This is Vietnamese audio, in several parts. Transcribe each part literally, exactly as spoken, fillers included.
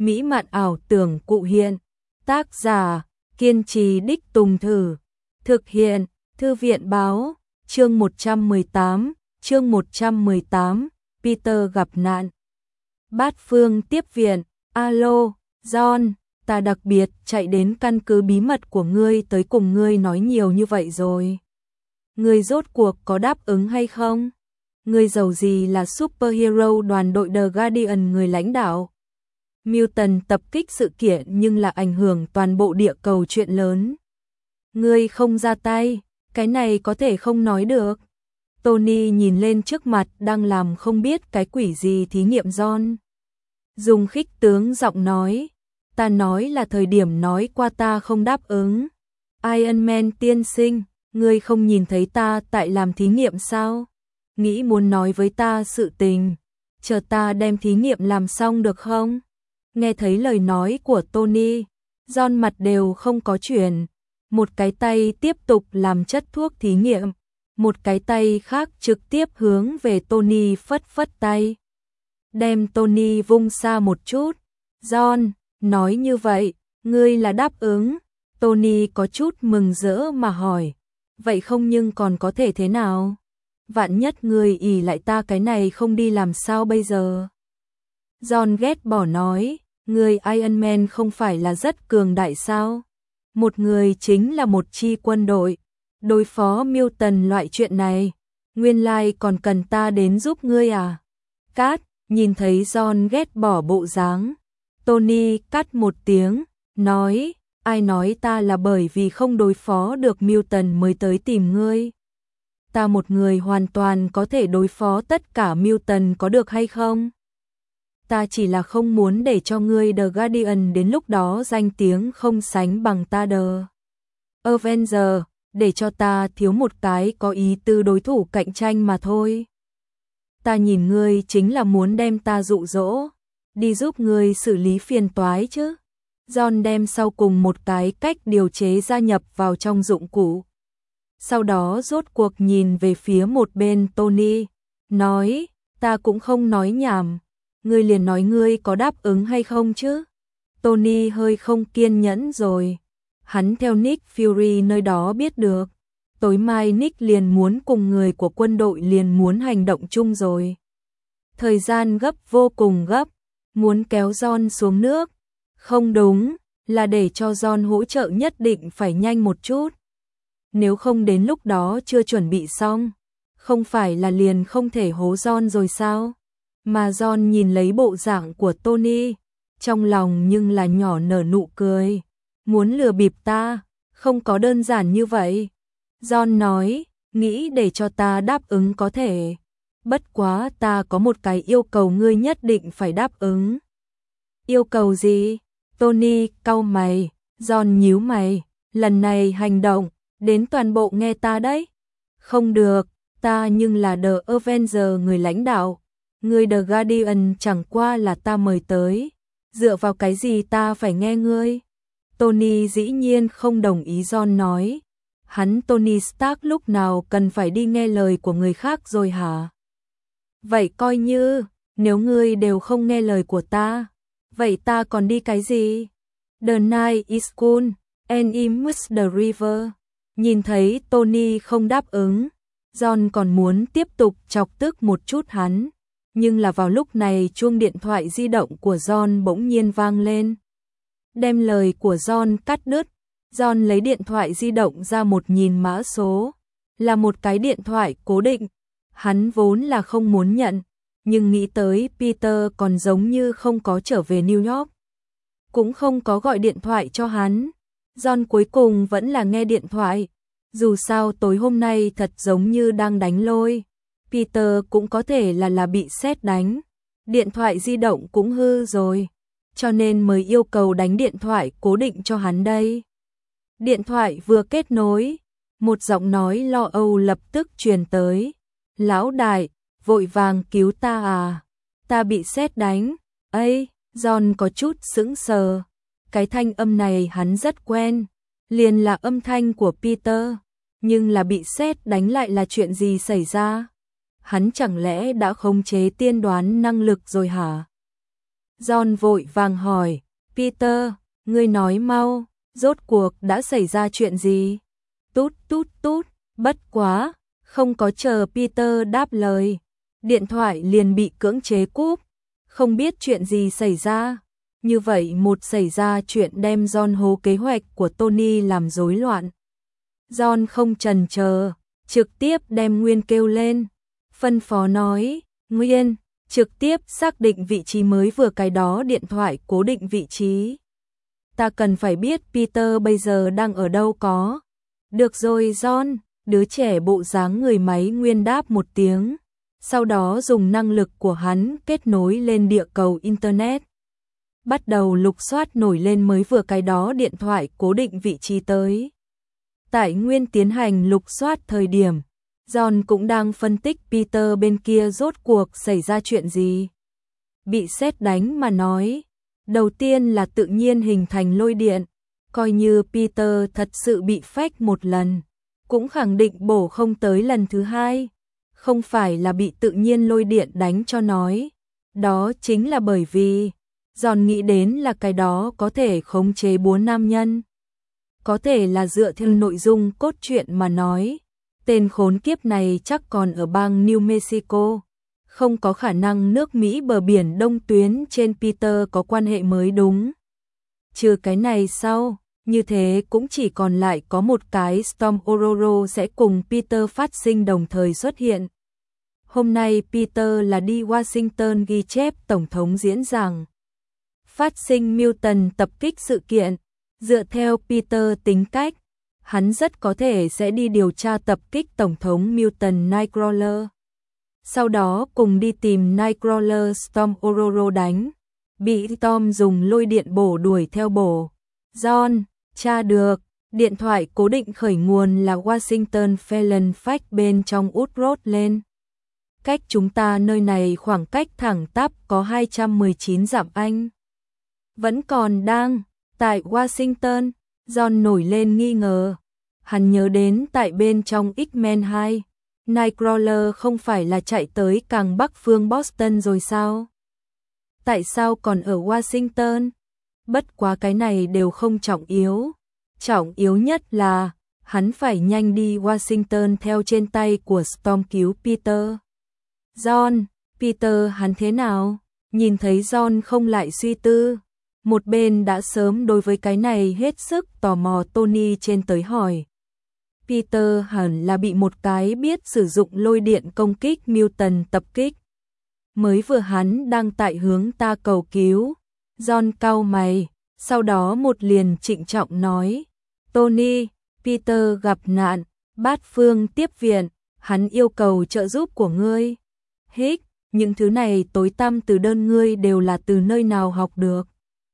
mỹ mạn ảo tưởng cụ hiện. Tác giả, kiên trì đích tùng thử. Thực hiện, Thư viện báo, chương một trăm mười tám, chương một trăm mười tám, Peter gặp nạn. Bát Phương tiếp viện, alo, John, ta đặc biệt chạy đến căn cứ bí mật của ngươi tới cùng ngươi nói nhiều như vậy rồi. Ngươi rốt cuộc có đáp ứng hay không? Ngươi giàu gì là superhero đoàn đội The Guardian người lãnh đạo. Milton tập kích sự kiện nhưng là ảnh hưởng toàn bộ địa cầu chuyện lớn. Ngươi không ra tay, cái này có thể không nói được. Tony nhìn lên trước mặt đang làm không biết cái quỷ gì thí nghiệm John. Dùng khích tướng giọng nói, ta nói là thời điểm nói qua ta không đáp ứng. Iron Man tiên sinh, ngươi không nhìn thấy ta tại làm thí nghiệm sao? Nghĩ muốn nói với ta sự tình, chờ ta đem thí nghiệm làm xong được không? Nghe thấy lời nói của Tony, John mặt đều không có chuyển. Một cái tay tiếp tục làm chất thuốc thí nghiệm, một cái tay khác trực tiếp hướng về Tony phất phất tay. Đem Tony vung xa một chút. John, nói như vậy, ngươi là đáp ứng. Tony có chút mừng rỡ mà hỏi, vậy không nhưng còn có thể thế nào? Vạn nhất ngươi ỷ lại ta cái này không đi làm sao bây giờ? John ghét bỏ nói, ngươi Iron Man không phải là rất cường đại sao? Một người chính là một chi quân đội, đối phó Milton loại chuyện này, nguyên lai còn cần ta đến giúp ngươi à? Cát, nhìn thấy John ghét bỏ bộ dáng, Tony cắt một tiếng, nói, ai nói ta là bởi vì không đối phó được Milton mới tới tìm ngươi? Ta một người hoàn toàn có thể đối phó tất cả Milton có được hay không? Ta chỉ là không muốn để cho ngươi The Guardian đến lúc đó danh tiếng không sánh bằng ta The Avenger, để cho ta thiếu một cái có ý tư đối thủ cạnh tranh mà thôi. Ta nhìn ngươi chính là muốn đem ta dụ dỗ, đi giúp ngươi xử lý phiền toái chứ. John đem sau cùng một cái cách điều chế gia nhập vào trong dụng cụ. Sau đó rốt cuộc nhìn về phía một bên Tony, nói, ta cũng không nói nhảm. Ngươi liền nói ngươi có đáp ứng hay không chứ? Tony hơi không kiên nhẫn rồi. Hắn theo Nick Fury nơi đó biết được. Tối mai Nick liền muốn cùng người của quân đội liền muốn hành động chung rồi. Thời gian gấp vô cùng gấp. Muốn kéo John xuống nước. Không đúng, là để cho John hỗ trợ nhất định phải nhanh một chút. Nếu không đến lúc đó chưa chuẩn bị xong. Không phải là liền không thể hố John rồi sao? Mà John nhìn lấy bộ dạng của Tony, trong lòng nhưng là nhỏ nở nụ cười. Muốn lừa bịp ta, không có đơn giản như vậy. John nói, nghĩ để cho ta đáp ứng có thể. Bất quá ta có một cái yêu cầu ngươi nhất định phải đáp ứng. Yêu cầu gì? Tony cau mày, John nhíu mày, lần này hành động, đến toàn bộ nghe ta đấy. Không được, ta nhưng là The Avenger người lãnh đạo. Ngươi The Guardian chẳng qua là ta mời tới, dựa vào cái gì ta phải nghe ngươi? Tony dĩ nhiên không đồng ý John nói. Hắn Tony Stark lúc nào cần phải đi nghe lời của người khác rồi hả? Vậy coi như, nếu ngươi đều không nghe lời của ta, vậy ta còn đi cái gì? The night is cool, and I must the river. Nhìn thấy Tony không đáp ứng, John còn muốn tiếp tục chọc tức một chút hắn. Nhưng là vào lúc này chuông điện thoại di động của John bỗng nhiên vang lên. Đem lời của John cắt đứt, John lấy điện thoại di động ra một nhìn mã số. Là một cái điện thoại cố định. Hắn vốn là không muốn nhận, nhưng nghĩ tới Peter còn giống như không có trở về New York. Cũng không có gọi điện thoại cho hắn. John cuối cùng vẫn là nghe điện thoại. Dù sao tối hôm nay thật giống như đang đánh lôi. Peter cũng có thể là là bị sét đánh. Điện thoại di động cũng hư rồi. Cho nên mới yêu cầu đánh điện thoại cố định cho hắn đây. Điện thoại vừa kết nối. Một giọng nói lo âu lập tức truyền tới. Lão đại, vội vàng cứu ta à. Ta bị sét đánh. Ây, John có chút sững sờ. Cái thanh âm này hắn rất quen. Liền là âm thanh của Peter. Nhưng là bị sét đánh lại là chuyện gì xảy ra? Hắn chẳng lẽ đã khống chế tiên đoán năng lực rồi hả? John vội vàng hỏi, Peter, ngươi nói mau, rốt cuộc đã xảy ra chuyện gì? Tút tút tút, bất quá, không có chờ Peter đáp lời. Điện thoại liền bị cưỡng chế cúp, không biết chuyện gì xảy ra. Như vậy một xảy ra chuyện đem John hố kế hoạch của Tony làm rối loạn. John không chần chờ, trực tiếp đem Nguyên kêu lên. Phân phó nói, Nguyên, trực tiếp xác định vị trí mới vừa cái đó điện thoại cố định vị trí. Ta cần phải biết Peter bây giờ đang ở đâu có. Được rồi John, đứa trẻ bộ dáng người máy Nguyên đáp một tiếng. Sau đó dùng năng lực của hắn kết nối lên địa cầu Internet. Bắt đầu lục soát nổi lên mới vừa cái đó điện thoại cố định vị trí tới. Tại Nguyên tiến hành lục soát thời điểm, John cũng đang phân tích Peter bên kia rốt cuộc xảy ra chuyện gì. Bị sét đánh mà nói, đầu tiên là tự nhiên hình thành lôi điện, coi như Peter thật sự bị phách một lần, cũng khẳng định bổ không tới lần thứ hai. Không phải là bị tự nhiên lôi điện đánh cho nói, đó chính là bởi vì John nghĩ đến là cái đó có thể khống chế bốn nam nhân. Có thể là dựa theo nội dung cốt truyện mà nói, tên khốn kiếp này chắc còn ở bang New Mexico, không có khả năng nước Mỹ bờ biển đông tuyến trên Peter có quan hệ mới đúng. Trừ cái này sau, như thế cũng chỉ còn lại có một cái Storm Ororo sẽ cùng Peter phát sinh đồng thời xuất hiện. Hôm nay Peter là đi Washington ghi chép Tổng thống diễn giảng. Phát sinh Milton tập kích sự kiện, dựa theo Peter tính cách, hắn rất có thể sẽ đi điều tra tập kích Tổng thống Milton Nightcrawler. Sau đó cùng đi tìm Nightcrawler Storm Ororo đánh, bị Tom dùng lôi điện bổ đuổi theo bổ. John, tra được, điện thoại cố định khởi nguồn là Washington Phelan Fax bên trong út rốt lên. Cách chúng ta nơi này khoảng cách thẳng tắp có hai trăm mười chín dặm Anh. Vẫn còn đang tại Washington, John nổi lên nghi ngờ. Hắn nhớ đến tại bên trong X-Men hai, Nightcrawler không phải là chạy tới càng bắc phương Boston rồi sao? Tại sao còn ở Washington? Bất quá cái này đều không trọng yếu. Trọng yếu nhất là hắn phải nhanh đi Washington theo trên tay của Storm cứu Peter. John, Peter hắn thế nào? Nhìn thấy John không lại suy tư. Một bên đã sớm đối với cái này hết sức tò mò Tony trên tới hỏi. Peter hẳn là bị một cái biết sử dụng lôi điện công kích Milton tập kích. Mới vừa hắn đang tại hướng ta cầu cứu. John cau mày, sau đó một liền trịnh trọng nói. Tony, Peter gặp nạn, bát phương tiếp viện, hắn yêu cầu trợ giúp của ngươi. Hích, những thứ này tối tăm từ đơn ngươi đều là từ nơi nào học được.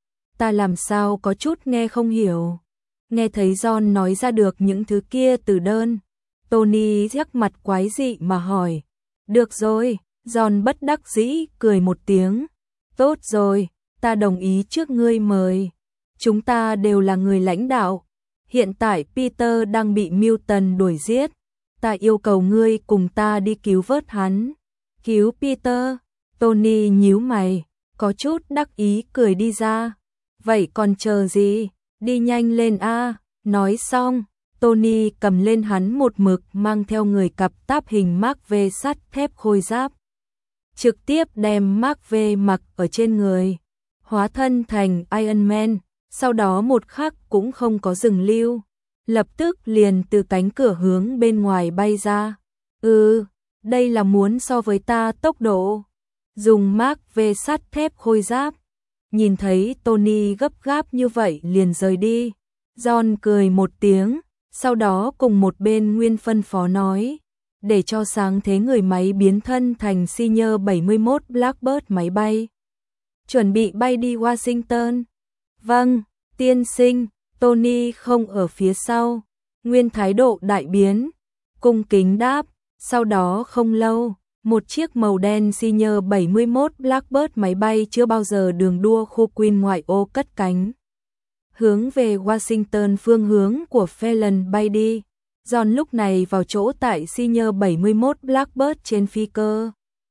Ta làm sao có chút nghe không hiểu. Nghe thấy John nói ra được những thứ kia từ đơn. Tony rắc mặt quái dị mà hỏi. Được rồi, John bất đắc dĩ cười một tiếng. Tốt rồi, ta đồng ý trước ngươi mời. Chúng ta đều là người lãnh đạo. Hiện tại Peter đang bị Milton đuổi giết. Ta yêu cầu ngươi cùng ta đi cứu vớt hắn. Cứu Peter? Tony nhíu mày, có chút đắc ý cười đi ra. Vậy còn chờ gì? Đi nhanh lên a. Nói xong, Tony cầm lên hắn một mực mang theo người cặp táp hình Mark V sắt thép khôi giáp. Trực tiếp đem Mark V mặc ở trên người, hóa thân thành Iron Man, sau đó một khắc cũng không có dừng lưu, lập tức liền từ cánh cửa hướng bên ngoài bay ra. Ừ, đây là muốn so với ta tốc độ. Dùng Mark V sắt thép khôi giáp. Nhìn thấy Tony gấp gáp như vậy liền rời đi. John cười một tiếng, sau đó cùng một bên Nguyên phân phó nói, để cho sáng thế người máy biến thân thành Senior bảy mươi mốt Blackbird máy bay. Chuẩn bị bay đi Washington. Vâng, tiên sinh. Tony không ở phía sau. Nguyên thái độ đại biến, cung kính đáp. Sau đó không lâu, một chiếc màu đen Senior bảy mươi mốt Blackbird máy bay chưa bao giờ đường đua khu Queen ngoại ô cất cánh. Hướng về Washington phương hướng của Phelan bay đi. John lúc này vào chỗ tại Senior bảy mươi mốt Blackbird trên phi cơ.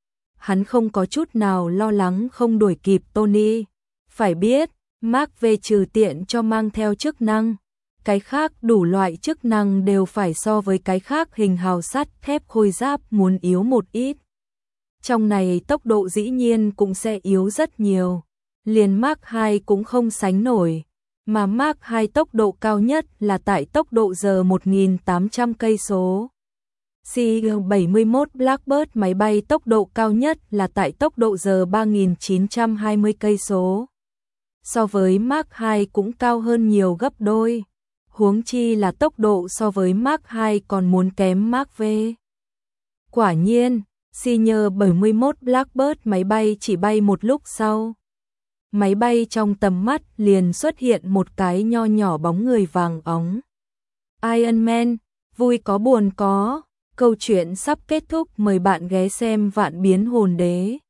hắn không có chút nào lo lắng không đuổi kịp Tony. Phải biết, Mark V trừ tiện cho mang theo chức năng, cái khác đủ loại chức năng đều phải so với cái khác hình hào sắt thép khôi giáp muốn yếu một ít. Trong này tốc độ dĩ nhiên cũng sẽ yếu rất nhiều, liền Mark hai cũng không sánh nổi, mà Mark hai tốc độ cao nhất là tại tốc độ giờ một nghìn tám trăm cây số. C bảy mươi mốt Blackbird máy bay tốc độ cao nhất là tại tốc độ giờ ba nghìn chín trăm hai mươi cây số. So với Mark hai cũng cao hơn nhiều gấp đôi. Huống chi là tốc độ so với Mark hai còn muốn kém Mark V. Quả nhiên, Senior bảy mươi mốt Blackbird máy bay chỉ bay một lúc sau. Máy bay trong tầm mắt liền xuất hiện một cái nho nhỏ bóng người vàng óng. Iron Man, vui có buồn có. Câu chuyện sắp kết thúc, mời bạn ghé xem Vạn Biến Hồn Đế.